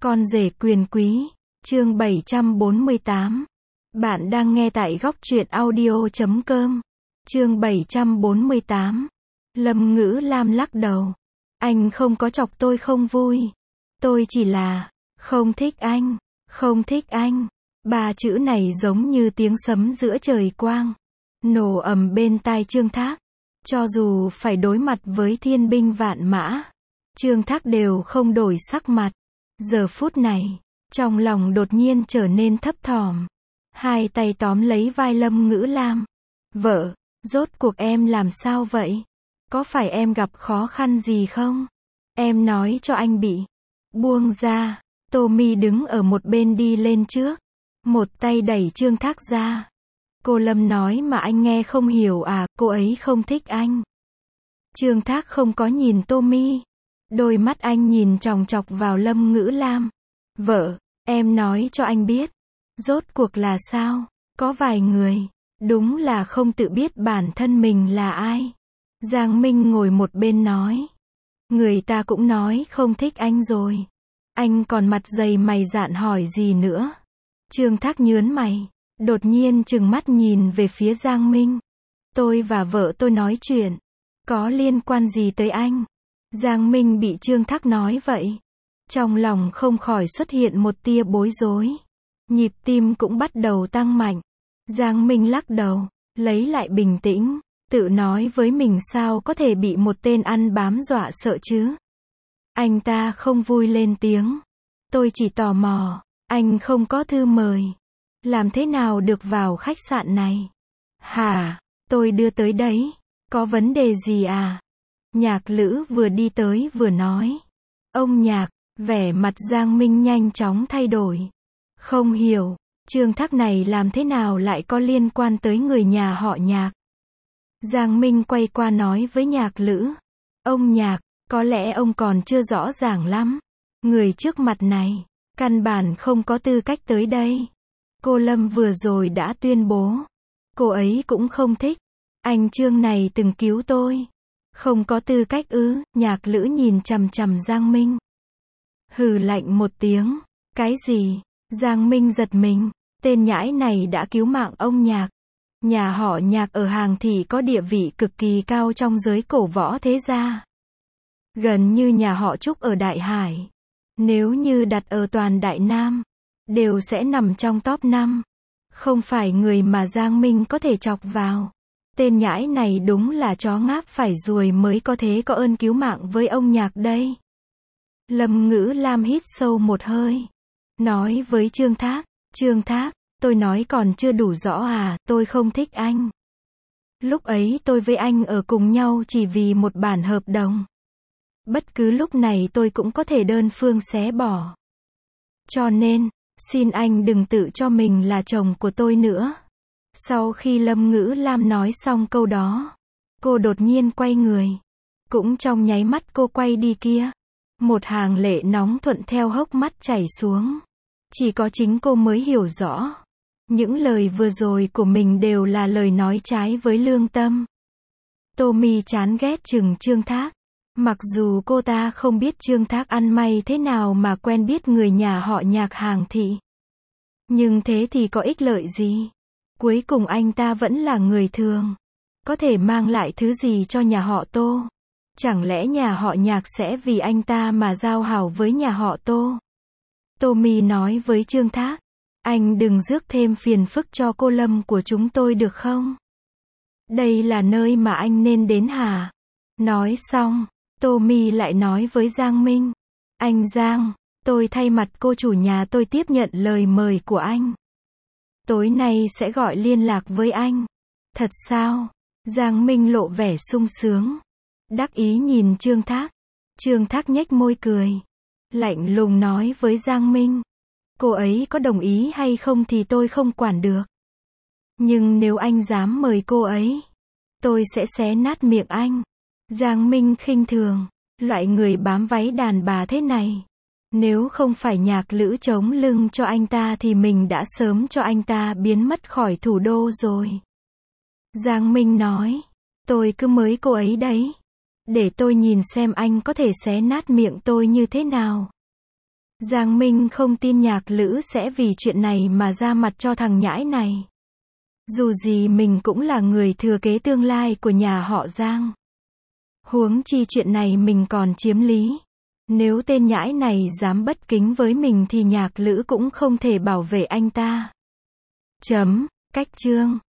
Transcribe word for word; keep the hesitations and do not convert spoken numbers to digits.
Con rể quyền quý, chương bảy trăm bốn mươi tám. Bạn đang nghe tại góc truyện audio chấm com. Chương bảy trăm bốn mươi tám. Lâm Ngữ Lam lắc đầu. Anh không có chọc tôi không vui. Tôi chỉ là, không thích anh, không thích anh. Ba chữ này giống như tiếng sấm giữa trời quang. Nổ ầm bên tai Trương Thác. Cho dù phải đối mặt với thiên binh vạn mã, Trương Thác đều không đổi sắc mặt. Giờ phút này, trong lòng đột nhiên trở nên thấp thỏm. Hai tay tóm lấy vai Lâm Ngữ Lam. Vợ, rốt cuộc em làm sao vậy? Có phải em gặp khó khăn gì không? Em nói cho anh bị. Buông ra. Tommy đứng ở một bên đi lên trước. Một tay đẩy Trương Thác ra. Cô Lâm nói mà anh nghe không hiểu à, cô ấy không thích anh. Trương Thác không có nhìn Tommy. Đôi mắt anh nhìn chòng chọc vào Lâm Ngữ Lam. Vợ, em nói cho anh biết. Rốt cuộc là sao? Có vài người, đúng là không tự biết bản thân mình là ai. Giang Minh ngồi một bên nói. Người ta cũng nói không thích anh rồi. Anh còn mặt dày mày dạn hỏi gì nữa? Trương Thác nhớn mày, đột nhiên trừng mắt nhìn về phía Giang Minh. Tôi và vợ tôi nói chuyện, có liên quan gì tới anh? Giang Minh bị Trương Thác nói vậy, trong lòng không khỏi xuất hiện một tia bối rối. Nhịp tim cũng bắt đầu tăng mạnh. Giang Minh lắc đầu, lấy lại bình tĩnh, tự nói với mình sao có thể bị một tên ăn bám dọa sợ chứ. Anh ta không vui lên tiếng. Tôi chỉ tò mò, anh không có thư mời. Làm thế nào được vào khách sạn này? Hả, tôi đưa tới đấy. Có vấn đề gì à? Nhạc Lữ vừa đi tới vừa nói. Ông Nhạc, vẻ mặt Giang Minh nhanh chóng thay đổi. Không hiểu, Trương Thác này làm thế nào lại có liên quan tới người nhà họ Nhạc? Giang Minh quay qua nói với Nhạc Lữ. Ông Nhạc, có lẽ ông còn chưa rõ ràng lắm. Người trước mặt này, căn bản không có tư cách tới đây. Cô Lâm vừa rồi đã tuyên bố. Cô ấy cũng không thích. Anh Trương này từng cứu tôi. Không có tư cách ư? Nhạc Lữ nhìn chằm chằm Giang Minh. Hừ lạnh một tiếng. Cái gì? Giang Minh giật mình. Tên nhãi này đã cứu mạng ông Nhạc. Nhà họ Nhạc ở Hàng Thị có địa vị cực kỳ cao trong giới cổ võ thế gia. Gần như nhà họ Trúc ở Đại Hải. Nếu như đặt ở toàn Đại Nam, đều sẽ nằm trong top năm. Không phải người mà Giang Minh có thể chọc vào. Tên nhãi này đúng là chó ngáp phải ruồi mới có thế có ơn cứu mạng với ông Nhạc đây. Lâm Ngữ Lam hít sâu một hơi. Nói với Trương Thác. Trương Thác, tôi nói còn chưa đủ rõ à, tôi không thích anh. Lúc ấy tôi với anh ở cùng nhau chỉ vì một bản hợp đồng. Bất cứ lúc này tôi cũng có thể đơn phương xé bỏ. Cho nên, xin anh đừng tự cho mình là chồng của tôi nữa. Sau khi Lâm Ngữ Lam nói xong câu đó, cô đột nhiên quay người. Cũng trong nháy mắt cô quay đi kia, một hàng lệ nóng thuận theo hốc mắt chảy xuống. Chỉ có chính cô mới hiểu rõ. Những lời vừa rồi của mình đều là lời nói trái với lương tâm. Tommy chán ghét chừng Trương Thác. Mặc dù cô ta không biết Trương Thác ăn may thế nào mà quen biết người nhà họ Nhạc Hàng Thị. Nhưng thế thì có ích lợi gì? Cuối cùng anh ta vẫn là người thường. Có thể mang lại thứ gì cho nhà họ Tô? Chẳng lẽ nhà họ Nhạc sẽ vì anh ta mà giao hảo với nhà họ Tô? Tommy nói với Trương Thác. Anh đừng rước thêm phiền phức cho cô Lâm của chúng tôi được không? Đây là nơi mà anh nên đến hả? Nói xong, Tommy lại nói với Giang Minh. Anh Giang, tôi thay mặt cô chủ nhà tôi tiếp nhận lời mời của anh. Tối nay sẽ gọi liên lạc với anh. Thật sao? Giang Minh lộ vẻ sung sướng. Đắc ý nhìn Trương Thác. Trương Thác nhếch môi cười. Lạnh lùng nói với Giang Minh. Cô ấy có đồng ý hay không thì tôi không quản được. Nhưng nếu anh dám mời cô ấy, tôi sẽ xé nát miệng anh. Giang Minh khinh thường. Loại người bám váy đàn bà thế này. Nếu không phải Nhạc Lữ chống lưng cho anh ta thì mình đã sớm cho anh ta biến mất khỏi thủ đô rồi. Giang Minh nói. Tôi cứ mới cô ấy đấy. Để tôi nhìn xem anh có thể xé nát miệng tôi như thế nào. Giang Minh không tin Nhạc Lữ sẽ vì chuyện này mà ra mặt cho thằng nhãi này. Dù gì mình cũng là người thừa kế tương lai của nhà họ Giang. Huống chi chuyện này mình còn chiếm lý. Nếu tên nhãi này dám bất kính với mình thì Nhạc Lữ cũng không thể bảo vệ anh ta. Chấm, cách chương.